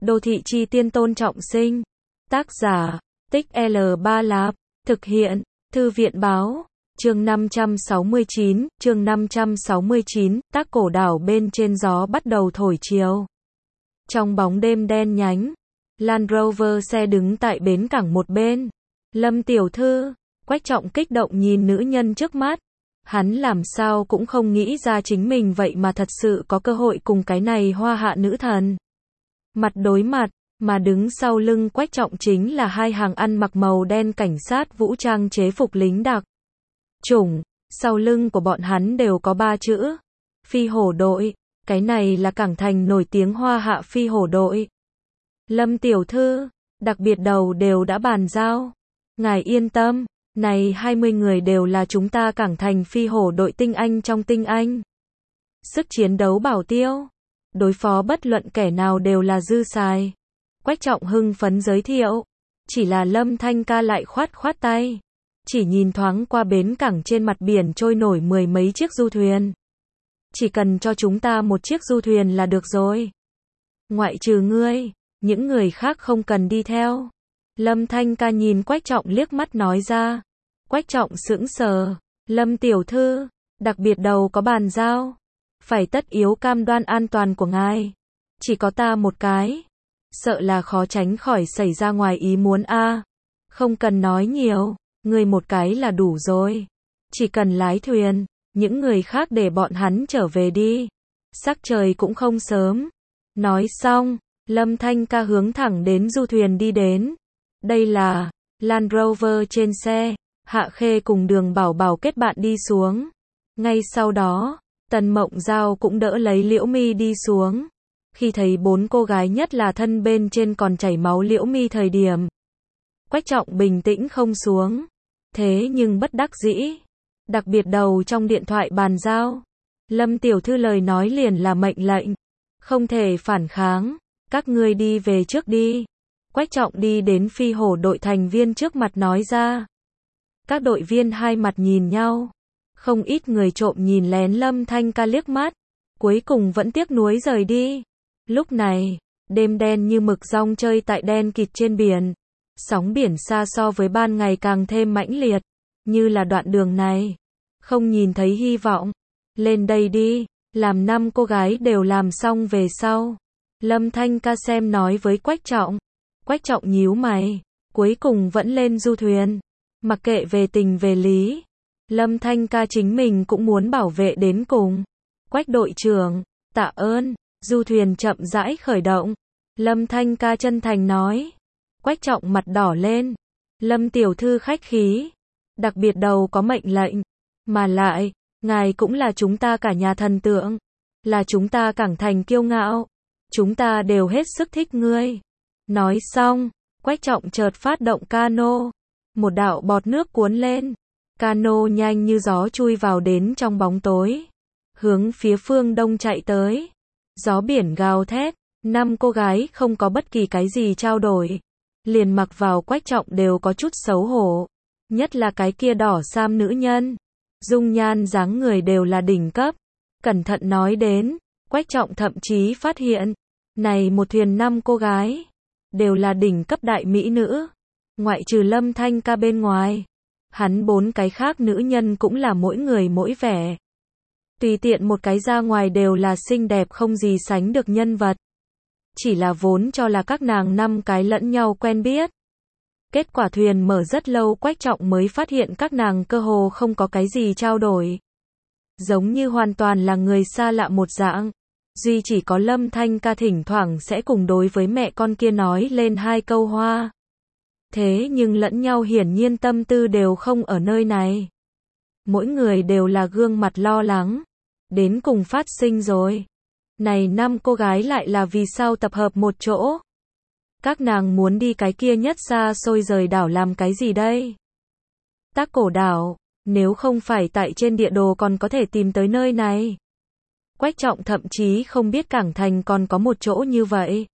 Đô thị chi tiên Tôn Trọng Sinh. Tác giả, Tích L3 Lạp. Thực hiện, Thư viện báo. Chương 569, tác cổ đảo bên trên gió bắt đầu thổi chiều. Trong bóng đêm đen nhánh, Land Rover xe đứng tại bến cảng một bên. Lâm tiểu thư, Quách Trọng kích động nhìn nữ nhân trước mắt. Hắn làm sao cũng không nghĩ ra chính mình vậy mà thật sự có cơ hội cùng cái này hoa hạ nữ thần. Mặt đối mặt, mà đứng sau lưng Quách Trọng chính là hai hàng ăn mặc màu đen cảnh sát vũ trang chế phục lính đặc chủng. Sau lưng của bọn hắn đều có 3 chữ: Phi hổ đội. Cái này là cảng thành nổi tiếng hoa hạ phi hổ đội. Lâm tiểu thư, đặc biệt đầu đều đã bàn giao. Ngài yên tâm, này 20 người đều là chúng ta cảng thành phi hổ đội tinh anh trong tinh anh. Sức chiến đấu bảo tiêu, đối phó bất luận kẻ nào đều là dư xài. Quách Trọng hưng phấn giới thiệu. Chỉ là Lâm Thanh ca lại khoát tay. Chỉ nhìn thoáng qua bến cảng trên mặt biển trôi nổi 10 mấy chiếc du thuyền. Chỉ cần cho chúng ta một chiếc du thuyền là được rồi. Ngoại trừ ngươi, những người khác không cần đi theo. Lâm Thanh ca nhìn Quách Trọng liếc mắt nói ra. Quách Trọng sững sờ. Lâm tiểu thư, đặc biệt đầu có bàn giao. Phải tất yếu cam đoan an toàn của ngài. Chỉ có ta một cái. Sợ là khó tránh khỏi xảy ra ngoài ý muốn a. Không cần nói nhiều, ngươi một cái là đủ rồi. Chỉ cần lái thuyền, những người khác để bọn hắn trở về đi. Sắc trời cũng không sớm. Nói xong, Lâm Thanh ca hướng thẳng đến du thuyền đi đến. Đây là Land Rover trên xe, Hạ Khê cùng Đường Bảo Bảo kết bạn đi xuống. Ngay sau đó, Tần Mộng Giao cũng đỡ lấy Liễu Mi đi xuống. Khi thấy 4 cô gái nhất là thân bên trên còn chảy máu Liễu Mi thời điểm, Quách Trọng bình tĩnh không xuống. Thế nhưng bất đắc dĩ, đặc biệt đầu trong điện thoại bàn giao. Lâm tiểu thư lời nói liền là mệnh lệnh, không thể phản kháng, các ngươi đi về trước đi. Quách Trọng đi đến phi hổ đội thành viên trước mặt nói ra. Các đội viên hai mặt nhìn nhau, không ít người trộm nhìn lén Lâm Thanh ca liếc mắt, cuối cùng vẫn tiếc nuối rời đi. Lúc này, đêm đen như mực rong chơi tại đen kịt trên biển. Sóng biển xa so với ban ngày càng thêm mãnh liệt, như là đoạn đường này không nhìn thấy hy vọng. Lên đây đi, làm 5 cô gái đều làm xong về sau. Lâm Thanh ca xem nói với Quách Trọng. Quách Trọng nhíu mày, cuối cùng vẫn lên du thuyền. Mặc kệ về tình về lý, Lâm Thanh ca chính mình cũng muốn bảo vệ đến cùng. Quách đội trưởng, tạ ơn. Du thuyền chậm rãi khởi động. Lâm Thanh ca chân thành nói. Quách Trọng mặt đỏ lên. Lâm tiểu thư khách khí. Đặc biệt đầu có mệnh lệnh. Mà lại, ngài cũng là chúng ta cả nhà thần tượng. Là chúng ta cảng thành kiêu ngạo. Chúng ta đều hết sức thích ngươi. Nói xong, Quách Trọng chợt phát động cano. Một đạo bọt nước cuốn lên. Cano nhanh như gió chui vào đến trong bóng tối. Hướng phía phương đông chạy tới. Gió biển gào thét. 5 cô gái không có bất kỳ cái gì trao đổi. Liền mặc vào Quách Trọng đều có chút xấu hổ. Nhất là cái kia đỏ sam nữ nhân. Dung nhan dáng người đều là đỉnh cấp. Cẩn thận nói đến, Quách Trọng thậm chí phát hiện. Này một thuyền 5 cô gái. Đều là đỉnh cấp đại mỹ nữ. Ngoại trừ Lâm Thanh ca bên ngoài. Hắn 4 cái khác nữ nhân cũng là mỗi người mỗi vẻ. Tùy tiện một cái ra ngoài đều là xinh đẹp không gì sánh được nhân vật. Chỉ là vốn cho là các nàng 5 cái lẫn nhau quen biết. Kết quả thuyền mở rất lâu Quách Trọng mới phát hiện các nàng cơ hồ không có cái gì trao đổi. Giống như hoàn toàn là người xa lạ một dạng. Duy chỉ có Lâm Thanh ca thỉnh thoảng sẽ cùng đối với mẹ con kia nói lên 2 câu hoa. Thế nhưng lẫn nhau hiển nhiên tâm tư đều không ở nơi này. Mỗi người đều là gương mặt lo lắng. Đến cùng phát sinh rồi. Này 5 cô gái lại là vì sao tập hợp một chỗ? Các nàng muốn đi cái kia nhất xa xôi rời đảo làm cái gì đây? Tác cổ đảo, nếu không phải tại trên địa đồ còn có thể tìm tới nơi này. Quách Trọng thậm chí không biết cảng thành còn có một chỗ như vậy.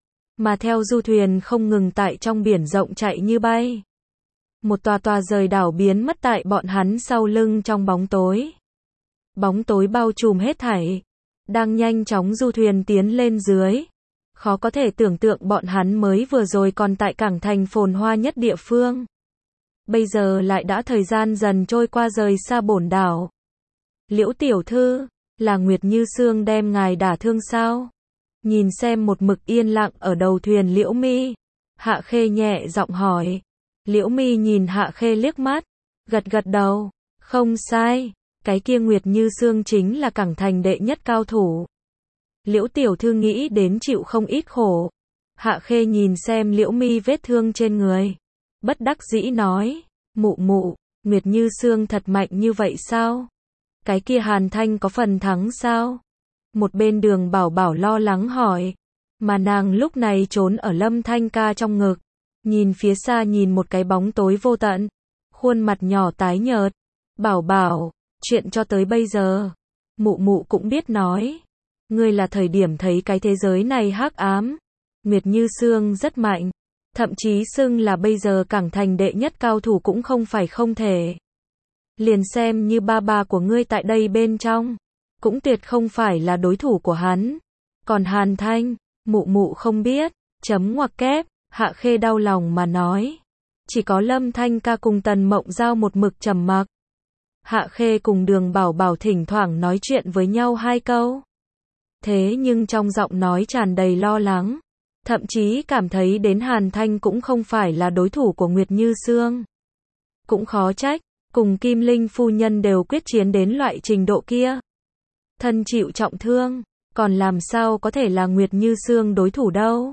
Mà theo du thuyền không ngừng tại trong biển rộng chạy như bay. Một tòa rời đảo biến mất tại bọn hắn sau lưng trong bóng tối. Bóng tối bao trùm hết thảy. Đang nhanh chóng du thuyền tiến lên dưới. Khó có thể tưởng tượng bọn hắn mới vừa rồi còn tại cảng thành phồn hoa nhất địa phương. Bây giờ lại đã thời gian dần trôi qua rời xa bổn đảo. Liễu tiểu thư, là Nguyệt Như Sương đem ngài đả thương sao? Nhìn xem một mực yên lặng ở đầu thuyền Liễu Mi, Hạ Khê nhẹ giọng hỏi. Liễu Mi nhìn Hạ Khê liếc mắt, gật gật đầu, không sai, cái kia Nguyệt Như Sương chính là cảng thành đệ nhất cao thủ. Liễu tiểu thư nghĩ đến chịu không ít khổ. Hạ Khê nhìn xem Liễu Mi vết thương trên người, bất đắc dĩ nói, mụ mụ, Nguyệt Như Sương thật mạnh như vậy sao? Cái kia Hàn Thanh có phần thắng sao? Một bên Đường Bảo Bảo lo lắng hỏi, mà nàng lúc này trốn ở Lâm Thanh ca trong ngực, nhìn phía xa nhìn một cái bóng tối vô tận, khuôn mặt nhỏ tái nhợt. Bảo Bảo, chuyện cho tới bây giờ, mụ mụ cũng biết nói. Ngươi là thời điểm thấy cái thế giới này hắc ám. Nguyệt Như Sương rất mạnh, thậm chí xưng là bây giờ cảng thành đệ nhất cao thủ cũng không phải không thể. Liền xem như ba ba của ngươi tại đây bên trong, cũng tuyệt không phải là đối thủ của hắn. Còn Hàn Thanh, mụ mụ không biết, chấm ngoặc kép, Hạ Khê đau lòng mà nói. Chỉ có Lâm Thanh ca cùng Tần Mộng Giao một mực trầm mặc. Hạ Khê cùng Đường Bảo Bảo thỉnh thoảng nói chuyện với nhau hai câu. Thế nhưng trong giọng nói tràn đầy lo lắng, thậm chí cảm thấy đến Hàn Thanh cũng không phải là đối thủ của Nguyệt Như Sương. Cũng khó trách, cùng Kim Linh phu nhân đều quyết chiến đến loại trình độ kia. Thân chịu trọng thương, còn làm sao có thể là Nguyệt Như Sương đối thủ đâu.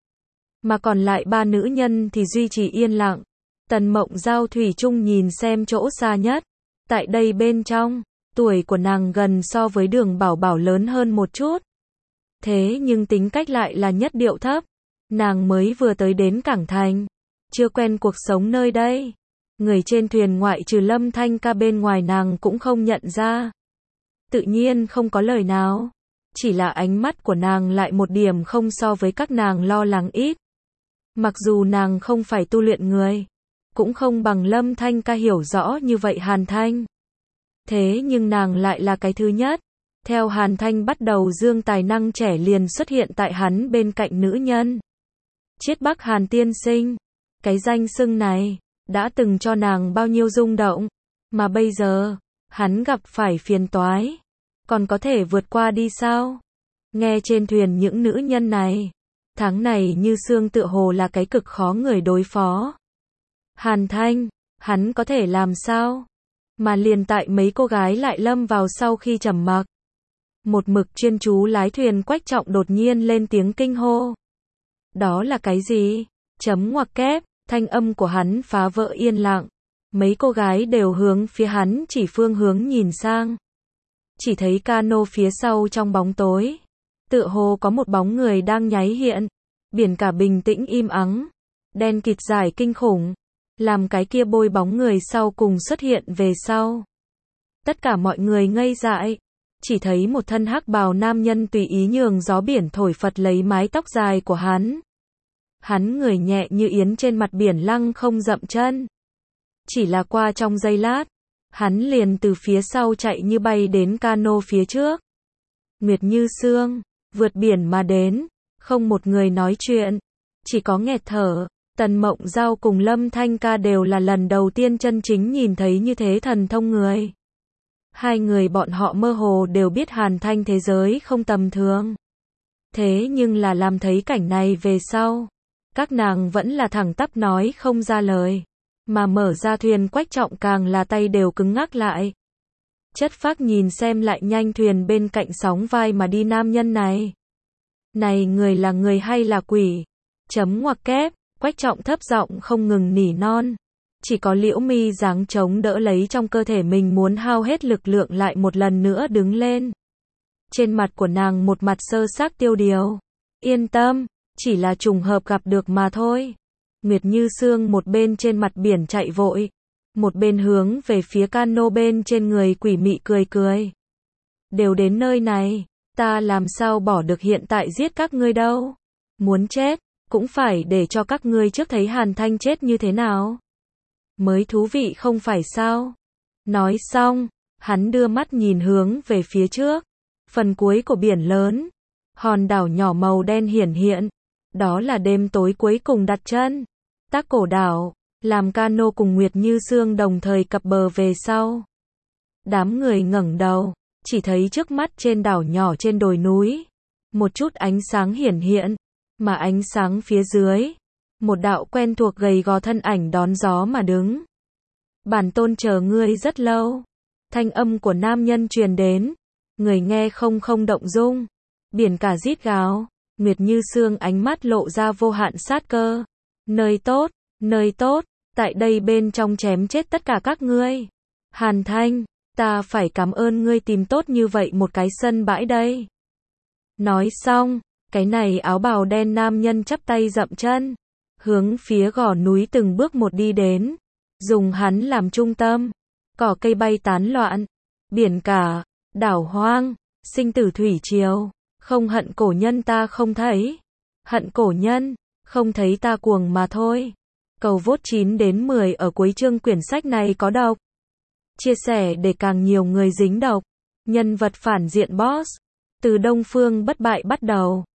Mà còn lại ba nữ nhân thì duy trì yên lặng. Tần Mộng Giao thủy chung nhìn xem chỗ xa nhất. Tại đây bên trong, tuổi của nàng gần so với Đường Bảo Bảo lớn hơn một chút. Thế nhưng tính cách lại là nhất điệu thấp. Nàng mới vừa tới đến cảng thành, chưa quen cuộc sống nơi đây. Người trên thuyền ngoại trừ Lâm Thanh ca bên ngoài nàng cũng không nhận ra. Tự nhiên không có lời nào. Chỉ là ánh mắt của nàng lại một điểm không so với các nàng lo lắng ít. Mặc dù nàng không phải tu luyện người, cũng không bằng Lâm Thanh ca hiểu rõ như vậy Hàn Thanh. Thế nhưng nàng lại là cái thứ nhất. Theo Hàn Thanh bắt đầu dương tài năng trẻ liền xuất hiện tại hắn bên cạnh nữ nhân. Chiết Bắc Hàn tiên sinh. Cái danh xưng này, đã từng cho nàng bao nhiêu rung động. Mà bây giờ, hắn gặp phải phiền toái. Còn có thể vượt qua đi sao? Nghe trên thuyền những nữ nhân này. Tháng này Như Sương tựa hồ là cái cực khó người đối phó. Hàn Thanh, hắn có thể làm sao? Mà liền tại mấy cô gái lại lâm vào sau khi trầm mặc. Một mực chuyên chú lái thuyền Quách Trọng đột nhiên lên tiếng kinh hô. Đó là cái gì? Chấm ngoặc kép, thanh âm của hắn phá vỡ yên lặng. Mấy cô gái đều hướng phía hắn chỉ phương hướng nhìn sang. Chỉ thấy cano phía sau trong bóng tối. Tựa hồ có một bóng người đang nháy hiện. Biển cả bình tĩnh im ắng. Đen kịt dài kinh khủng. Làm cái kia bôi bóng người sau cùng xuất hiện về sau. Tất cả mọi người ngây dại. Chỉ thấy một thân hắc bào nam nhân tùy ý nhường gió biển thổi phật lấy mái tóc dài của hắn. Hắn người nhẹ như yến trên mặt biển lăng không dậm chân. Chỉ là qua trong giây lát, hắn liền từ phía sau chạy như bay đến cano phía trước. Nguyệt Như Sương, vượt biển mà đến, không một người nói chuyện, chỉ có nghẹt thở. Tần Mộng Giao cùng Lâm Thanh ca đều là lần đầu tiên chân chính nhìn thấy như thế thần thông người. Hai người bọn họ mơ hồ đều biết Hàn Thanh thế giới không tầm thường. Thế nhưng là làm thấy cảnh này về sau, các nàng vẫn là thẳng tắp nói không ra lời. Mà mở ra thuyền Quách Trọng càng là tay đều cứng ngắc lại. Chất phác nhìn xem lại nhanh thuyền bên cạnh sóng vai mà đi nam nhân này. Này người là người hay là quỷ? Chấm ngoặc kép, Quách Trọng thấp giọng không ngừng nỉ non. Chỉ có Liễu Mi giáng chống đỡ lấy trong cơ thể mình muốn hao hết lực lượng lại một lần nữa đứng lên. Trên mặt của nàng một mặt sơ xác tiêu điều. Yên tâm, chỉ là trùng hợp gặp được mà thôi. Nguyệt Như Sương một bên trên mặt biển chạy vội, một bên hướng về phía cano bên trên người quỷ mị cười cười. Đều đến nơi này, ta làm sao bỏ được hiện tại giết các ngươi đâu. Muốn chết, cũng phải để cho các ngươi trước thấy Hàn Thanh chết như thế nào. Mới thú vị không phải sao? Nói xong, hắn đưa mắt nhìn hướng về phía trước. Phần cuối của biển lớn. Hòn đảo nhỏ màu đen hiển hiện. Đó là đêm tối cuối cùng đặt chân. Tác Cổ đảo, làm cano cùng Nguyệt Như Sương đồng thời cập bờ về sau. Đám người ngẩng đầu, chỉ thấy trước mắt trên đảo nhỏ trên đồi núi, một chút ánh sáng hiển hiện, mà ánh sáng phía dưới, một đạo quen thuộc gầy gò thân ảnh đón gió mà đứng. Bản tôn chờ ngươi rất lâu. Thanh âm của nam nhân truyền đến, người nghe không động dung. Biển cả rít gào, Nguyệt Như Sương ánh mắt lộ ra vô hạn sát cơ. Nơi tốt, tại đây bên trong chém chết tất cả các ngươi. Hàn Thanh, ta phải cảm ơn ngươi tìm tốt như vậy một cái sân bãi đây. Nói xong, cái này áo bào đen nam nhân chắp tay dậm chân, hướng phía gò núi từng bước một đi đến, dùng hắn làm trung tâm, cỏ cây bay tán loạn, biển cả, đảo hoang, sinh tử thủy triều, không hận cổ nhân ta không thấy, hận cổ nhân, không thấy ta cuồng mà thôi. Cầu vote 9 đến 10 ở cuối chương quyển sách này có độc. Chia sẻ để càng nhiều người dính độc. Nhân vật phản diện boss. Từ Đông Phương bất bại bắt đầu.